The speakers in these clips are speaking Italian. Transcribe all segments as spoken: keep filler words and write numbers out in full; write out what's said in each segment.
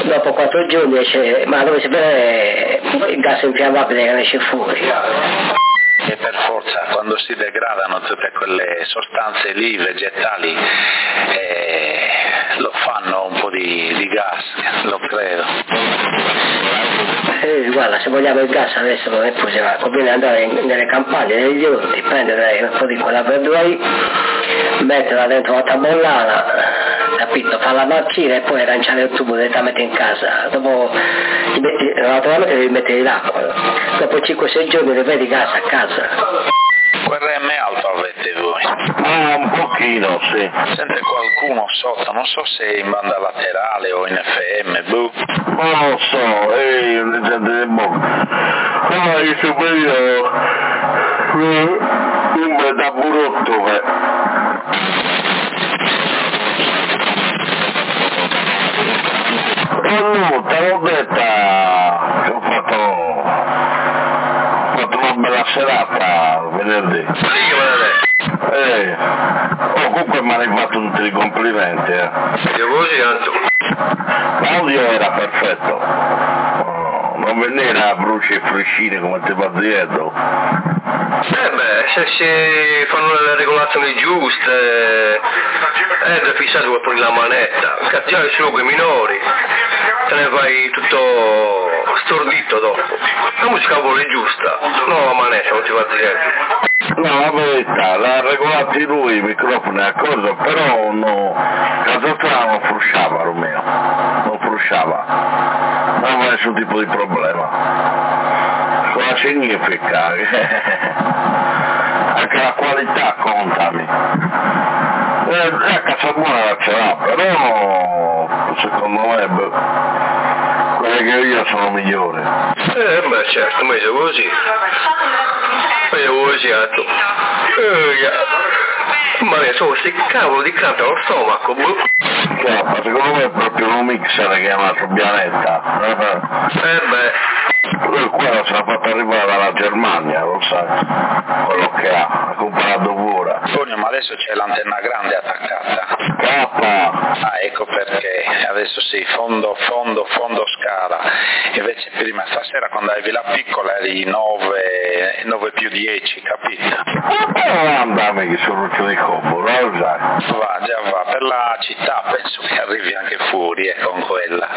dopo quattro giorni esce, ma dove si vede il gas infiammabile che esce fuori. E per forza quando si degradano tutte quelle sostanze lì, vegetali, eh, lo fanno un po' di, di gas, lo credo. Eh, guarda, se vogliamo il gas adesso non è possibile, conviene andare in, nelle campagne, negli orti, prendere un po' di quella verdura lì, metterla dentro la tabollata, capito, farla marcire e poi lanciare il tubo direttamente in casa. Dopo naturalmente devi mettere l'acqua, dopo cinque sei giorni le vedi gas a casa. Quel R M alto avete voi? Ah, un pochino, sì. Sente qualcuno sotto, non so se è in banda laterale o in F M, boh. Non lo so, ehi, non sente boh. Ah, io superiore, un da burrotto, beh. Oh no, te l'ho detta, che ho fatto, ho fatto una bella serata venerdì. Sì, guarda. Eh, oh, comunque mi hanno fatto tutti i complimenti, eh. Io così, Anto. L'audio era perfetto, oh, non venire a bruci e friscine come ti va dietro. Eh beh, se si fanno le regolazioni giuste, eh, è fissato poi pure la manetta, scattiare solo quei minori, te ne vai tutto stordito dopo. La musica vuole giusta, no la manetta, non ti va dietro. No, la verità, l'ha regolati lui, i microfoni a cosa, però no, casa tua non frusciava Romeo, non frusciava, non aveva nessun tipo di problema. Cosa significa? Anche la qualità contami. Eh, la casa buona la ce l'ha, però secondo me beh, quelle che io sono migliori. Eh beh certo, ma è così. Ma è così, Anto. Eh, ma ne so, sti cavolo di canta allo stomaco, boh. Chiaro, secondo me è proprio un mixer che è una bianetta. Eh beh. Lui qua se l'ha fatto arrivare dalla Germania, lo sai, quello che ha, ha comprato pure. Antonio, ma adesso c'è l'antenna grande attaccata. Cappa! Ah, ecco perché, adesso sì, fondo, fondo, fondo scala. Invece prima stasera quando avevi la piccola eri nove, nove più dieci, capito? Ma non andami che sono roccio di combo, lo sai? Va, già va, per la città penso che arrivi anche fuori eh, con quella.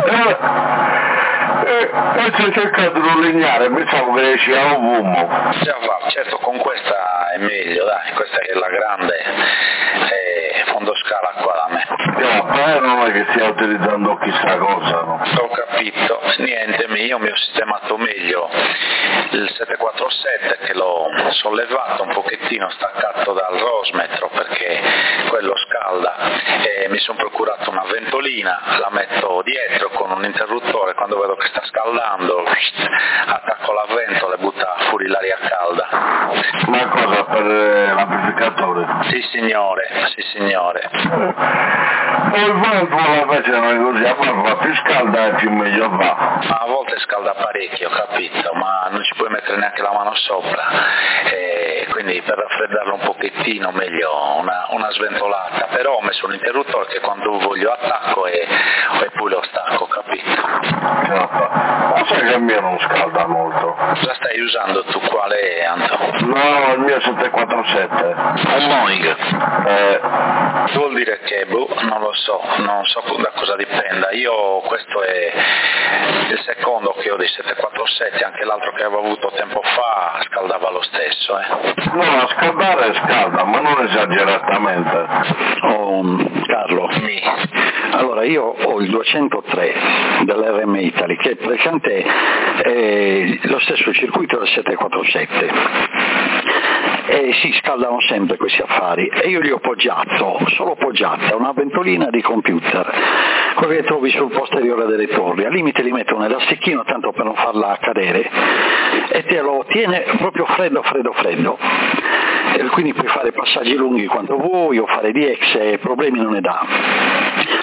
Eh, e c'è cercato di lineare, pensavo che sia un uomo. Già va, certo con questa è meglio, dai, questa è la grande eh, fondo scala qua da me. Ja, però non è che stia utilizzando chissà cosa, no? Ho capito, niente, io mi ho sistemato meglio il sette quattro sette che l'ho sollevato un pochettino, staccato dal rosmetro perché quello scalda e mi sono procurato una ventolina, la metto dietro con un interruttore, quando vedo che sta scaldando attacco la ventola e butta fuori l'aria calda. Ma cosa, per eh, l'amplificatore? Sì signore, sì signore. E il valvola invece non è così, a volte va più scalda e più meglio va. Ma a volte scalda parecchio, capito, ma non ci puoi mettere neanche la mano sopra, e quindi per raffreddarlo un pochettino meglio una, una sventolata, però ho messo un interruttore che quando voglio attacco e, e poi lo stacco, capito? Ma sai che il mio non scalda molto. La stai usando tu, quale è, Anto? No, il mio è sette quattro sette. Un Moig? Eh, Vuol dire che, boh, non lo so, non so da cosa dipenda. Io questo è il secondo che ho di sette quattro sette, anche l'altro che avevo avuto tempo fa scaldava lo stesso, eh. no, a scaldare scalda, ma non esageratamente. Oh, Carlo, Mi. allora io ho il duecentotre dell'R M Italy che è praticamente è lo stesso circuito del sette quattro sette. E si scaldano sempre questi affari e io li ho poggiato, solo poggiata, una ventolina di computer, quello che trovi sul posteriore delle torri, al limite li metto un elastichino tanto per non farla cadere e te lo tiene proprio freddo freddo freddo, e quindi puoi fare passaggi lunghi quanto vuoi o fare D X e problemi non ne dà.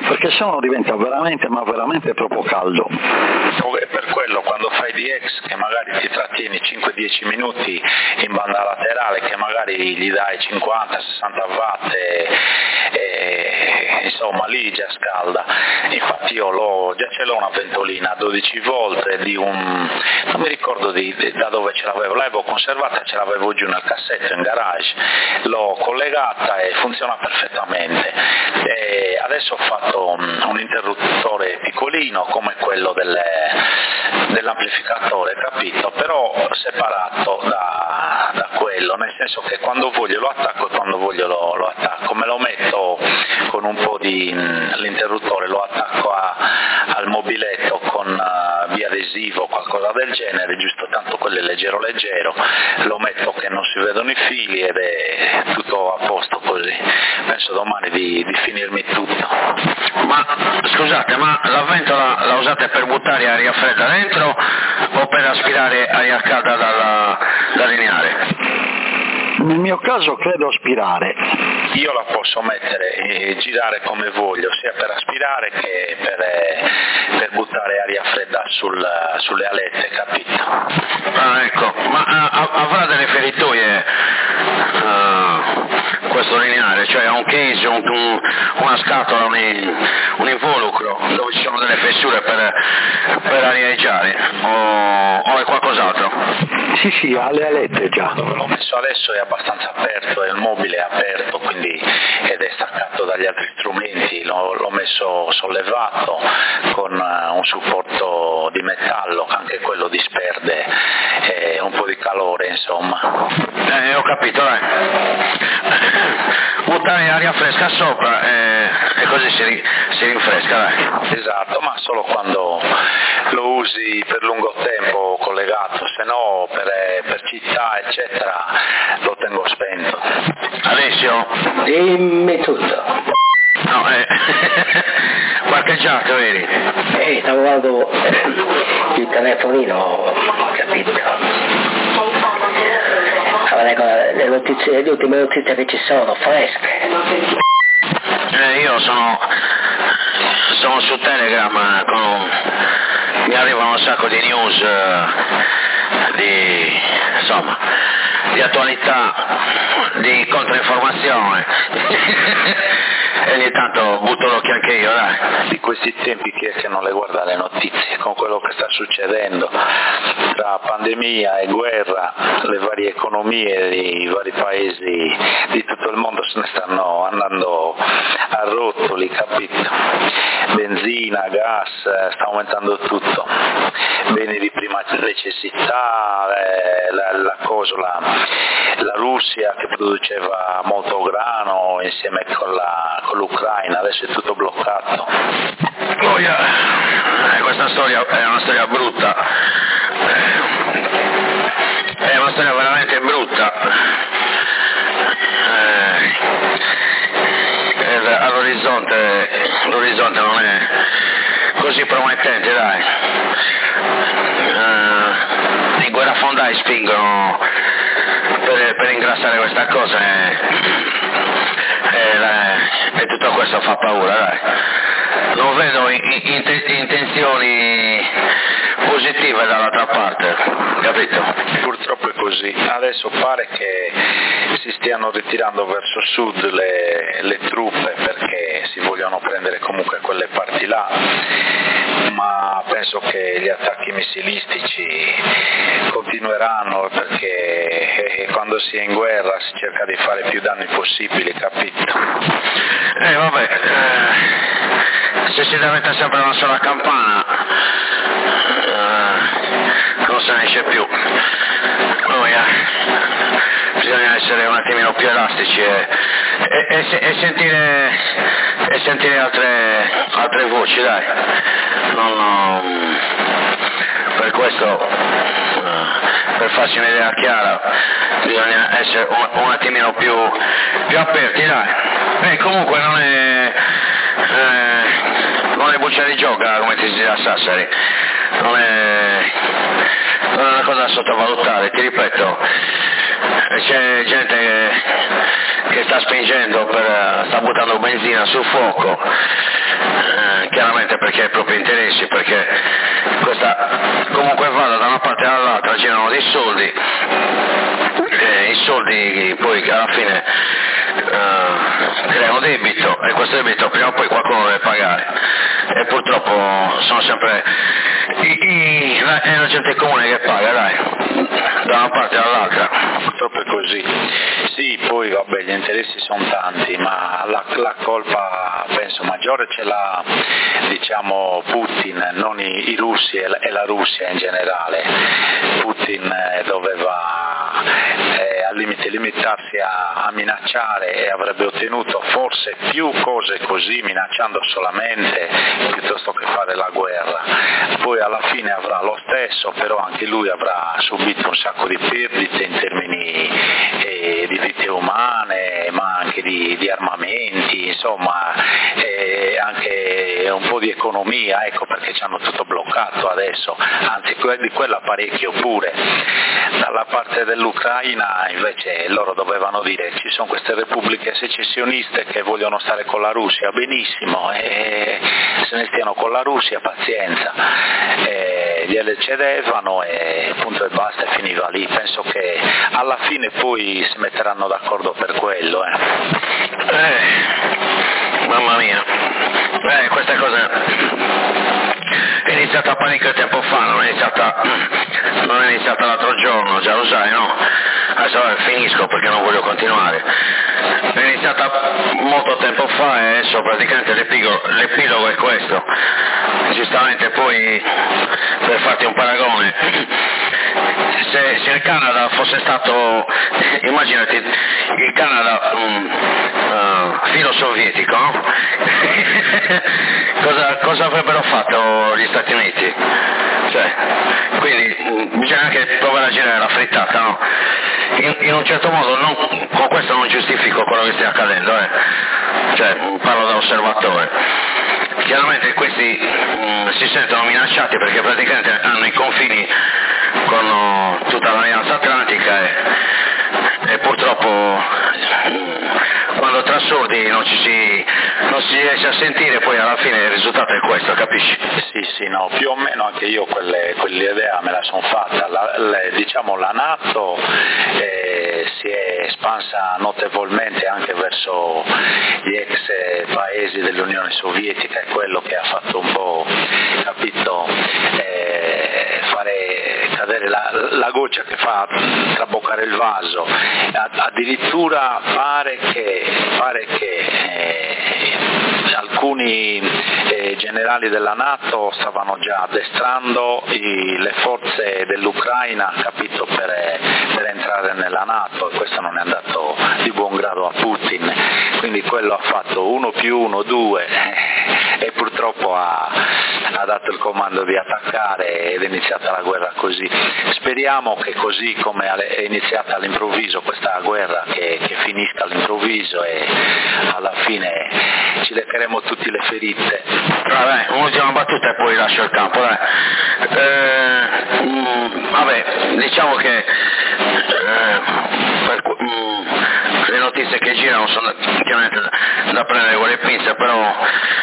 perché sennò diventa veramente, ma veramente troppo caldo. E per quello quando fai D X che magari ti trattieni cinque dieci minuti in banda laterale, che magari gli dai cinquanta sessanta watt e, e insomma lì già scalda. Infatti io l'ho, già ce l'ho una ventolina a dodici volt di un, non mi ricordo di, di, da dove ce l'avevo, l'avevo conservata, ce l'avevo giù nel cassetto in garage, l'ho collegata e funziona perfettamente. E adesso ho fatto un, un interruttore piccolino come quello delle, dell'amplificatore, capito? Però separato da, da quello, nel senso che quando voglio lo attacco e quando voglio lo, lo attacco, me lo metto con un po' di l'interruttore, lo attacco a, al mobiletto con uh, biadesivo o qualcosa del genere, giusto tanto quello è leggero leggero, lo metto che non si vedono i fili ed è tutto a posto così. Penso domani di, di finirmi tutto. Ma scusate, ma la ventola la usate per buttare aria fredda dentro o per aspirare aria calda dalla, dal lineare? Nel mio caso credo aspirare. Io la posso mettere e girare come voglio, sia per aspirare che per, eh, per buttare aria fredda sul, sulle alette, capito? Ah, ecco, ma a, avrà delle feritoie uh, questo lineare, cioè ha un case, un, un, una scatola, un, un involucro dove ci sono delle fessure per, per arieggiare o, o è qualcos'altro? Sì, sì, ha le alette già. L'ho messo adesso, è abbastanza aperto, il mobile è aperto quindi ed è staccato dagli altri strumenti, l'ho, l'ho messo sollevato con uh, un supporto di metallo, anche quello disperde eh, un po' di calore, insomma. Eh, ho capito, dai. Buttare aria fresca sopra e, e così si, ri, si rinfresca, dai. Esatto, ma solo quando lo usi per lungo tempo collegato, se no per, per città eccetera lo tengo spento. Alessio? Dimmi tutto. No, eh, parcheggiato eri? Eh, stavo guardando il telefonino, capito? Stavo leggendo le notizie, le ultime notizie che ci sono, fresche. Eh, io sono, sono su Telegram, con, mi arrivano un sacco di news, eh, di, insomma, di attualità, di controinformazione. E ogni tanto butto l'occhio anche io, dai. Di questi tempi chi è che non le guarda le notizie, con quello che sta succedendo tra pandemia e guerra, le varie economie dei vari paesi di tutto il mondo se ne stanno andando a rotoli, capito? Benzina, gas, sta aumentando tutto, beni di prima necessità, la, la cosa, la, la Russia che produceva molto grano insieme con la con l'Ucraina, adesso è tutto bloccato. Oh yeah. eh, questa storia è una storia brutta, è una storia veramente brutta. Eh, all'orizzonte, l'orizzonte non è così promettente, dai. Eh, I guerrafondai spingono per, per ingrassare questa cosa e, e, la, e tutto questo fa paura, dai. Non vedo intenzioni positive dall'altra parte, capito? Purtroppo è così, adesso pare che si stiano ritirando verso sud le, le truppe perché si vogliono prendere comunque quelle parti là, ma penso che gli attacchi missilistici continueranno perché quando si è in guerra si cerca di fare più danni possibili, capito? Eh vabbè, eh, se si lamenta sempre una sola campana eh, non se ne esce più. Oh, yeah. Bisogna essere un attimino più elastici e, e, e, e sentire, e sentire altre, altre voci, dai. Non, non, per questo, per farsi un'idea chiara, bisogna essere un, un attimino più, più aperti, dai. E comunque non è, eh, non è buccia di gioca, come ti si dice a Sassari, non è, non è una cosa da sottovalutare, ti ripeto, c'è gente che, che sta spingendo, per, sta buttando benzina sul fuoco eh, chiaramente perché ha i propri interessi, perché questa comunque vada da una parte all'altra, girano dei soldi, e i soldi poi alla fine eh, creano debito e questo debito prima o poi qualcuno deve pagare e purtroppo sono sempre i, i, la, è la gente comune che paga, dai, da una parte all'altra. Purtroppo è così. Sì, poi vabbè, gli interessi sono tanti, ma la, la colpa penso maggiore ce l'ha, diciamo, Putin, non i, i russi e la, e la Russia in generale. Putin eh, doveva eh, al limite limitarsi a, a minacciare e avrebbe ottenuto forse più cose così, minacciando solamente, piuttosto che fare la guerra. Poi alla fine avrà lo stesso, però anche lui avrà subito un sacco di perdite in termini eh, di vite umane, ma anche di, di armamenti, insomma, eh, anche un po' di economia, ecco perché ci hanno tutto bloccato adesso, anzi di quella parecchio pure. Dalla parte dell'Ucraina invece loro dovevano dire ci sono queste repubbliche secessioniste che vogliono stare con la Russia, benissimo, e se ne stiano con la Russia, pazienza, e gliele cedevano e punto e basta, e finiva lì. Penso che alla fine poi si metteranno d'accordo per quello. Eh. Eh, mamma mia, eh, questa cosa è iniziata parecchio tempo fa, non è iniziata, non è iniziata l'altro giorno, già lo sai, no? Adesso vabbè, finisco perché non voglio continuare. È iniziata molto tempo fa e adesso praticamente l'epilogo, l'epilogo è questo. Giustamente poi, per farti un paragone, se, se il Canada fosse stato, immaginati, il Canada um, uh, filo sovietico, no? cosa, cosa avrebbero fatto gli Stati Uniti? Cioè, quindi um, bisogna anche provare a girare la frittata, no? In, in un certo modo, non, con questo non giustifico quello che sta accadendo, eh? Cioè, parlo da osservatore. Chiaramente questi mh, si sentono minacciati perché praticamente hanno i confini con uh, tutta l'Alleanza Atlantica e, e purtroppo mh, quando tra sordi non ci si, non si riesce a sentire, poi alla fine il risultato è questo, capisci? Sì, sì, no, più o meno anche io quelle, quell'idea me la sono fatta. La, le, diciamo la NATO eh, si è espansa notevolmente anche verso gli ex paesi dell'Unione Sovietica, è quello che ha fatto un po', capito, eh, fare cadere la, la goccia che fa traboccare il vaso. Addirittura pare che, pare che eh, alcuni eh, generali della NATO stavano già addestrando i, le forze dell'Ucraina, capito, per, per entrare nella NATO, e questo non è andato di buon grado a Putin, quindi quello ha fatto uno più uno, due, e purtroppo ha, ha dato il comando di attaccare ed è iniziata la guerra così. Speriamo che così come è iniziata all'improvviso questa guerra che, che finisca all'improvviso e alla fine ci leccheremo tutti le ferite. Vabbè, un'ultima battuta e poi lascio il campo, dai. Eh, mh, vabbè, diciamo che eh, per, mh, le notizie che girano sono chiaramente da, da prendere con le pinze, però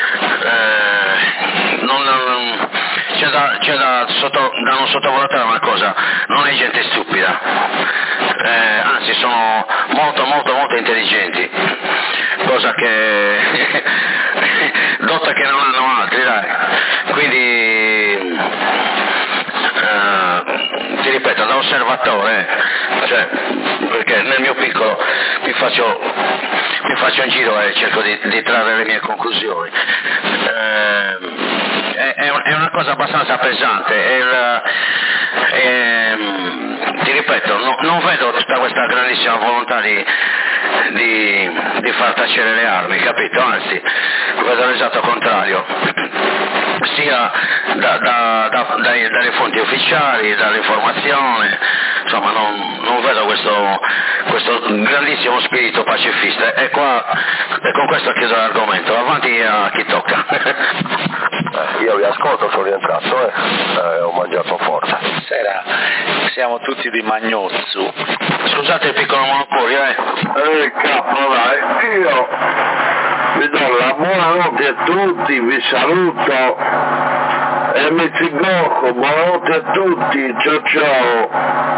eh, non, non, c'è, da, c'è da, sotto, da non sottovalutare una cosa, non è gente stupida, eh, anzi sono molto molto molto intelligenti, cosa che dotta che non hanno altri, dai. Quindi eh, ti ripeto, da osservatore, cioè, perché nel mio piccolo mi faccio, mi faccio un giro e cerco di, di trarre le mie conclusioni. Eh, è, è una cosa abbastanza pesante e il, e, ti ripeto, no, non vedo tutta questa grandissima volontà di, di, di far tacere le armi, capito? Anzi, vedo l'esatto contrario, sia da, da, da, dai, dalle fonti ufficiali, dall'informazione, insomma non, non vedo questo, questo grandissimo spirito pacifista. E qua, e con questo chiudo l'argomento, avanti a chi tocca. Eh, io vi ascolto, sono rientrato e eh, eh, ho mangiato forte. Sera, siamo tutti di Magnozzu. Scusate il piccolo monopolio, eh. Eh, capo, dai, io vi do la buonanotte a tutti, vi saluto e mi zigocco, buonanotte a tutti, ciao ciao.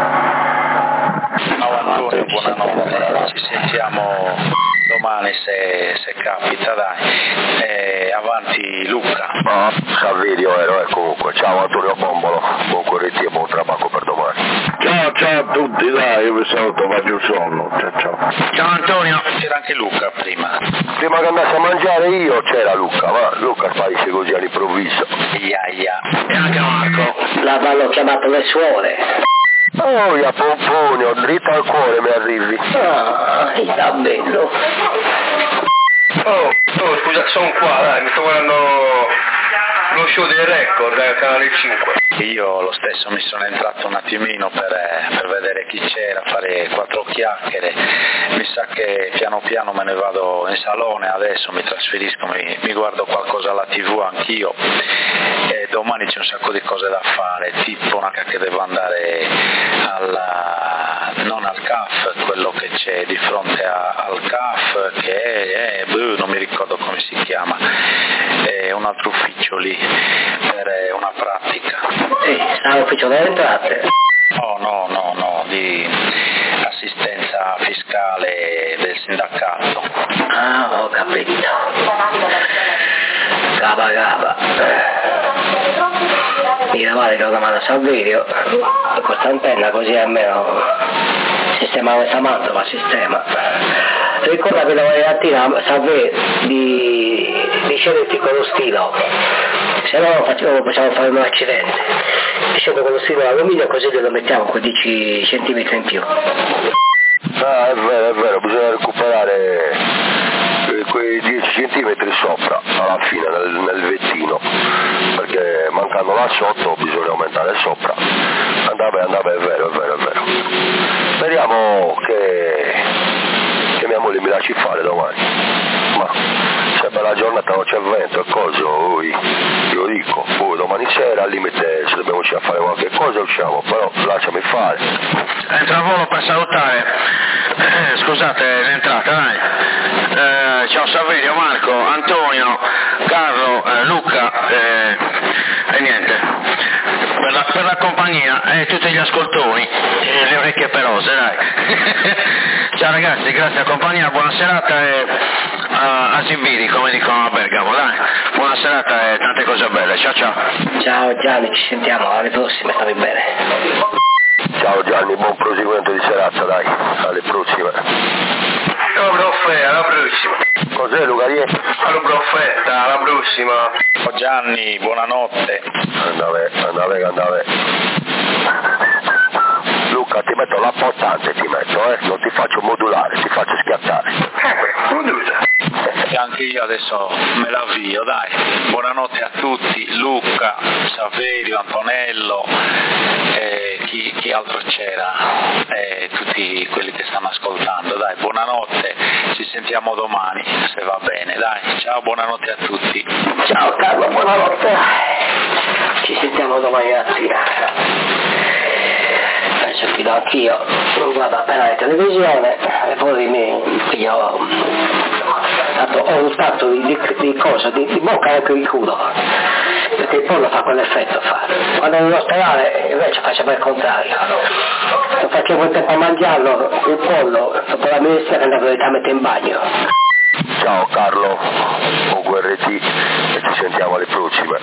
Ciao Antonio, buonanotte, ci sentiamo domani se, se capita, dai. E avanti Luca. Ah, Saverio ero, eh, comunque, ciao Antonio Bombolo, buon corretti e buon trabacco per domani. Ciao ciao a tutti, dai, io vi saluto, faccio sonno, ciao ciao. Ciao Antonio. C'era anche Luca prima. Prima che andassi a mangiare io c'era Luca, ma Luca sparisce così all'improvviso. Ia, ia. E anche Marco. L'avranno chiamato le suore. Oh, ya Pomponio, dritto al cuore mi arrivi. Ah, sta bello. Oh, oh, scusa, sono qua, dai, mi sto guardando lo show dei record del canale cinque. Io lo stesso mi sono entrato un attimino per, per vedere chi c'era, fare quattro chiacchiere. Mi sa che piano piano me ne vado in salone, adesso mi trasferisco, mi, mi guardo qualcosa alla tivù anch'io. E domani c'è un sacco di cose da fare, tipo una che devo andare alla, non al C A F, quello che c'è di fronte a, al C A F, che è, è boh, non mi ricordo come si chiama, è un altro ufficio lì per una pratica. Sì, sta all'ufficio delle entrate. No, no, no, no, di assistenza fiscale del sindacato. Ah, ho capito. Cava cava. Mira male che ho chiamato a Saverio, questa antenna così almeno sistema questa mantova, sistema. Ricorda che dovevi attirare Saverio di, di scederti con lo stilo, se no facciamo, possiamo fare un accidente. Scendo con lo stilo d'alluminio così lo mettiamo con dieci centimetri in più. Ah, è vero, è vero, bisogna recuperare quei dieci centimetri sopra, alla fine, nel, nel vettino, perché mancando là sotto bisogna aumentare sopra. Andava, andava, è vero, è vero, è vero. Speriamo che, che mia moglie mi lasci fare domani, ma se per la giornata non c'è vento e coso, oi, io dico, poi domani sera al limite se dobbiamo uscire a fare qualche cosa usciamo, però lasciami fare. Entra a volo per salutare, eh, scusate l'entrata, dai. Eh, ciao Saverio, Marco, Antonio, Carlo, eh, Luca eh, e niente, per la, per la compagnia e tutti gli ascoltori e le orecchie pelose, dai. Ciao ragazzi, grazie alla compagnia, buona serata e uh, a Zimbiri, come dicono a Bergamo, dai. Buona serata e tante cose belle, ciao ciao. Ciao Gianni, ci sentiamo, alle prossime, stammi bene. Ciao Gianni, buon proseguimento di serata, dai, alle prossime. Ciao profe, alla prossima. Cos'è Luca? Ciao profetta, alla prossima. Ciao Gianni, buonanotte. Andave, andave, andave. Luca, ti metto l'apportante, ti metto, eh, non ti faccio modulare, ti faccio schiattare. Eh, modula. E anche io adesso me l'avvio, dai. Buonanotte a tutti, Luca, Saverio, Antonello, e chi, chi altro c'era, e tutti quelli che stanno ascoltando, dai, buonanotte, ci sentiamo domani, se va bene, dai, ciao, buonanotte a tutti. Ciao Carlo, buonanotte. Ci sentiamo domani mattina. Penso che anch'io guardo appena la televisione e poi mi io tanto ho un stato di, di, di cosa, di, di bocca anche di culo, perché il pollo fa quell'effetto fa. Quando in ospedale invece facciamo il contrario. Non facevo il tempo a mangiarlo, il pollo, dopo la ministra che andavo direttamente in bagno. Ciao Carlo, buon R T e ci sentiamo alle prossime.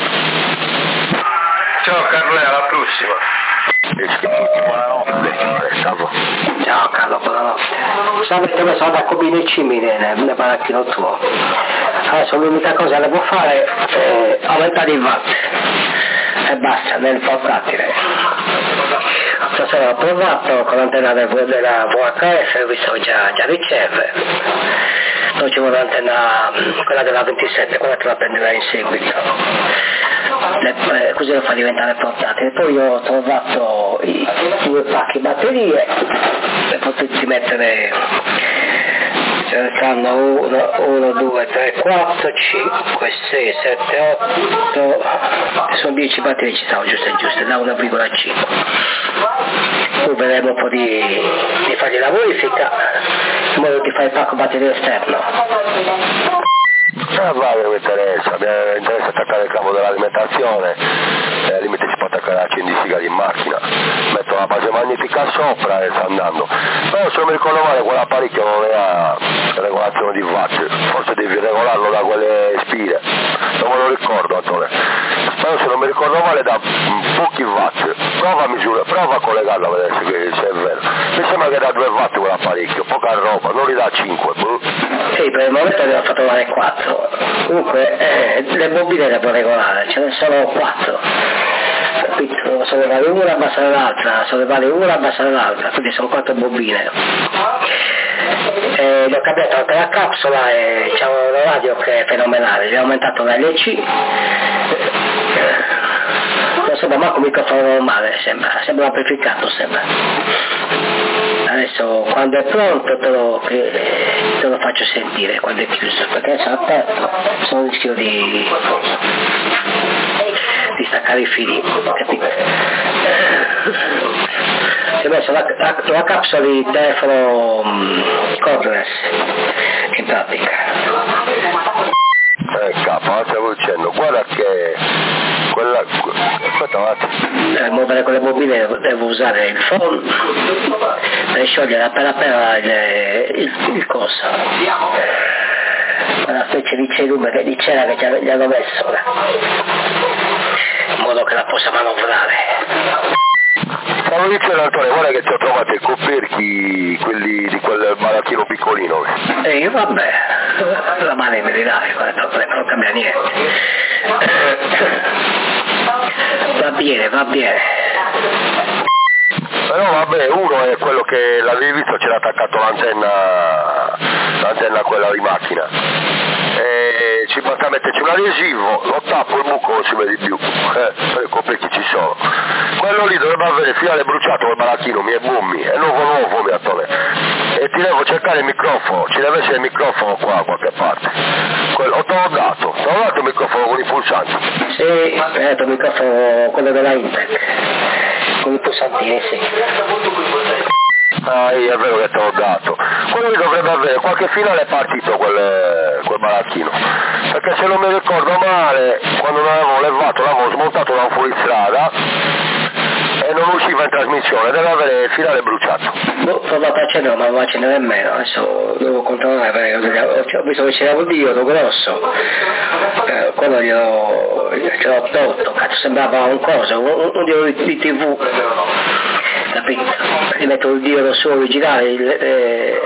Ciao Carlo, alla prossima. Buonanotte. Ciao Carlo, buonanotte. Sapete che sono da Cobine e Cimine nel barattino tuo. Adesso l'unica cosa che può fare è aumentare il watt e basta, nel portatile. Stasera ho provato con l'antenna della V H F, ho visto che già, già riceve. Poi ci vuole l'antenna, quella della ventisette, quella che la prenderà in seguito. Le, così lo fa diventare portatile. Poi ho trovato i due pacchi batterie e poterci mettere, ce ne stanno uno, due, tre, quattro, cinque, sei, sette, otto, sono dieci batterie, ci stanno giuste e giuste, da uno virgola cinque. Poi vedremo un po' di, di fargli la verifica in modo di fare il pacco batteria esterno. Ah, va, non mi interessa, mi interessa attaccare il cavo dell'alimentazione, e al limite si può attaccare la accendistica in macchina, metto la base magnetica sopra e sta andando. Però se non mi ricordo male quell'apparecchio non ha regolazione di watt, forse devi regolarlo da quelle spire, non me lo ricordo Antonio, però se non mi ricordo male da pochi watt, prova a misura, prova a collegarlo a vedere se, se è vero, mi sembra che da due watt quell'apparecchio, poca roba, non li dà cinque. Sì, per il momento ne ho fatto trovare quattro. Comunque eh, le bobine le può regolare, ce ne sono quattro. Capito? Sollevare una, abbassare l'altra, sollevare una, abbassare l'altra, quindi sono quattro bobine. Eh, gli ho cambiato anche la capsula e c'è un radio che è fenomenale, gli ho aumentato l'L C. Non sembra manco un microfono normale, sembra, sembra amplificato, sembra. Adesso quando è pronto te lo, te lo faccio sentire quando è chiuso, perché se è aperto sono rischio di, di staccare i fili, capito? Ti ho messo la, la, la capsula di telefono um, cordless in pratica. Eh capo, stavo dicendo, guarda che quella, aspetta un attimo. Per muovere quelle bobine devo usare il phone per sciogliere appena appena il, il, il coso, quella specie di cerume che di cera che gli hanno messo in modo che la possa manovrare. Stavo dicendo Antonio, guarda che ti ho trovato i coperchi, quelli di quel baracchino piccolino. E io vabbè, la mano mi ridai, non cambia niente. Va bene, va bene. Però vabbè, uno è quello che l'avevi visto, c'era attaccato l'antenna, l'antenna quella di macchina. E ci basta metterci un adesivo, lo tappo, il buco non si vede più, eh, per i coperchi ci sono. Quello lì dovrebbe avere finale bruciato quel baracchino, mi è bommi, è nuovo nuovo mi attore. E ti devo cercare il microfono, ci deve essere il microfono qua da qualche parte. Quello, ho te l'ho dato, te l'ho dato il microfono con i pulsanti. Sì, ho dato il microfono, quello della Intec, con i pulsantini, sì. Ah, è vero che te l'ho dato. Quello lì dovrebbe avere qualche finale partito quel, quel baracchino. Perché se non mi ricordo male, quando non avevo levato l'avevo smontato da un fuoristrada e non usciva in trasmissione, deve avere il finale bruciato. Boh, ho provato a accendere, ma non lo accende nemmeno, adesso devo controllare perché ho visto che c'era un diodo grosso, eh, quello glielo, glielo ho tolto, cazzo sembrava un coso, un, un diodo di, di tivù, capito? Gli metto il diodo suo originale, il, eh,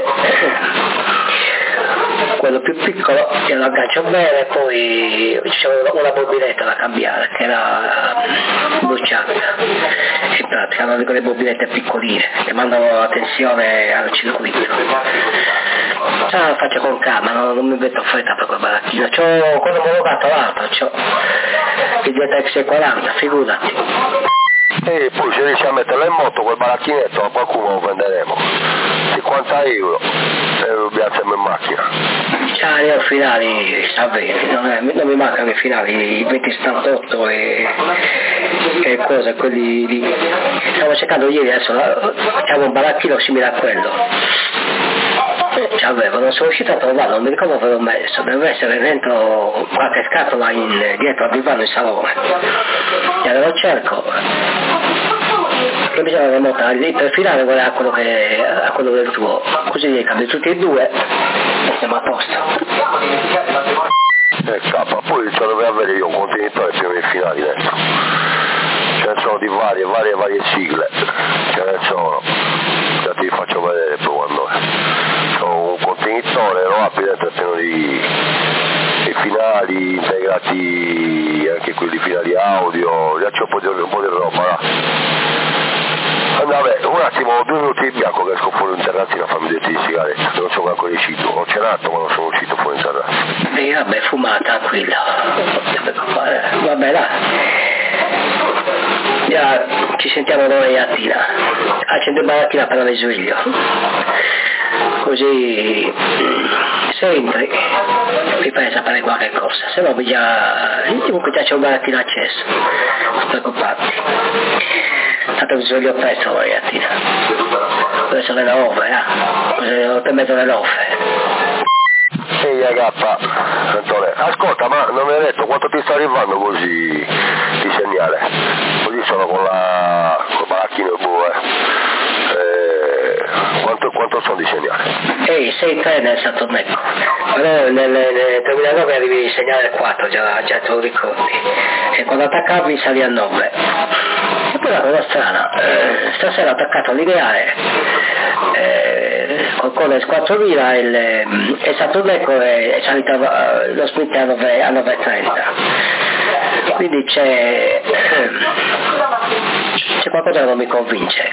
quello più piccolo glielo aggancio bene e poi c'era una bobinetta da cambiare che era bruciata, in pratica hanno quelle bobinette piccoline che mandano la tensione al circuito. Ah, lo faccio con calma, non, non mi metto fretta per quel baracchino, c'ho quello omologato l'altro, c'ho il D T X quaranta, figurati. E poi se riesci a metterla in moto quel baracchinetto a qualcuno lo prenderemo, cinquanta euro e lo piazziamo in macchina. Ah, io finali sta bene, non, è, non mi mancano i finali, i venti settantotto e, e cose, quelli lì. Stavo cercando ieri, adesso facciamo un baracchino simile a quello. C'avevo, non sono riuscito a trovarlo, non mi ricordo dove l'ho messo, deve essere dentro qualche scatola in, dietro al divano in salone. E allora lo cerco. Che bisogna remontare lì per filare a quello, che, a quello del tuo, così li cambi tutti e due e siamo a posto. Eh capa, poi ce dovevo avere io un contenitore prima dei finali dentro. Ce ne sono di varie, varie, varie sigle, ce ne sono, già ti faccio vedere poi quando è. Sono un contenitore, lo apri dentro pieno di, di finali integrati, anche quelli finali audio, già c'è un po' di, un po' di roba là. Vabbè, un attimo, due minuti in bianco che esco fuori in terrazzino a farmi dei tiri di sigarette, non sono ancora uscito, ho cenato ma non sono uscito fuori in terrazzino. E vabbè, fuma tranquillo, vabbè là, ya, ci sentiamo domani mattina, accendo il baracchino appena mi sveglio, così se entri mi fai sapere qualche cosa, se no già, comunque già c'è un baracchino acceso, non preoccuparti. Tanto mi sveglio presto domani mattina, adesso le nove, eh? Così otto e mezzo le nove. Sì, Ehi Agappa, Antonio, ascolta, ma non mi hai detto quanto ti sta arrivando così di segnale? Così sono con la con Baracchino e Bue. Eh, quanto, quanto sono di segnale? Ehi, sei tre nel Saturnecco, però nel, nel duemilanove arrivi a segnale quattro, già, già te lo ricordi, e quando attaccavi salì a nove. E poi la cosa strana, eh, stasera ho attaccato all'ideale, eh, con il quattromila il, il Saturnecco è, è salito a, lo split a nove e trenta, quindi c'è, c'è qualcosa che non mi convince.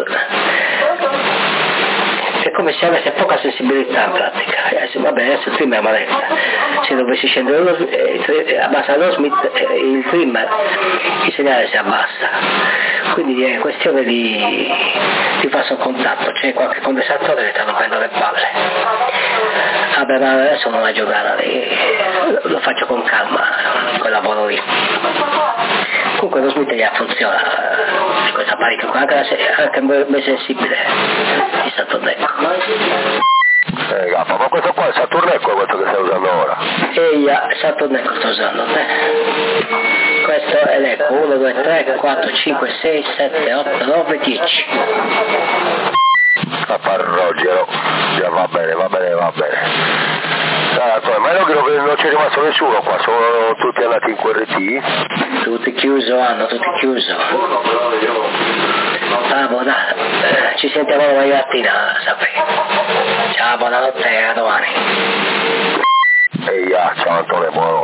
È come se avesse poca sensibilità in pratica. Eh, va bene, adesso il trimmer è manetta, se dovessi scendere lo, eh, abbassa lo Smith, eh, il trimmer, il segnale si abbassa, quindi è questione di, di farsi un contatto, c'è qualche condensatore che sta rompendo le palle. Vabbè, ma adesso non è giocare, eh, lo faccio con calma, quel lavoro lì. Comunque lo Smith già funziona, eh, questo apparecchio qua, anche, anche ben sensibile, il Saturnecco. Eh, Gappa, ma questo qua è il Saturnecco è questo che stai usando ora? Ehi, il Saturnecco sto usando, eh. Questo è l'Eco, uno, due, tre, quattro, cinque, sei, sette, otto, nove, dieci. A Parrogero, già va bene, va bene, va bene. Ah, ma io credo che non c'è rimasto nessuno qua, sono tutti andati in Q R T. Tutti chiuso, hanno tutti chiuso. Ah, buona, eh, ci sentiamo domani mattina, sappi. Ciao, buonanotte, a domani. Ehi, ah, ciao Antonio, buono.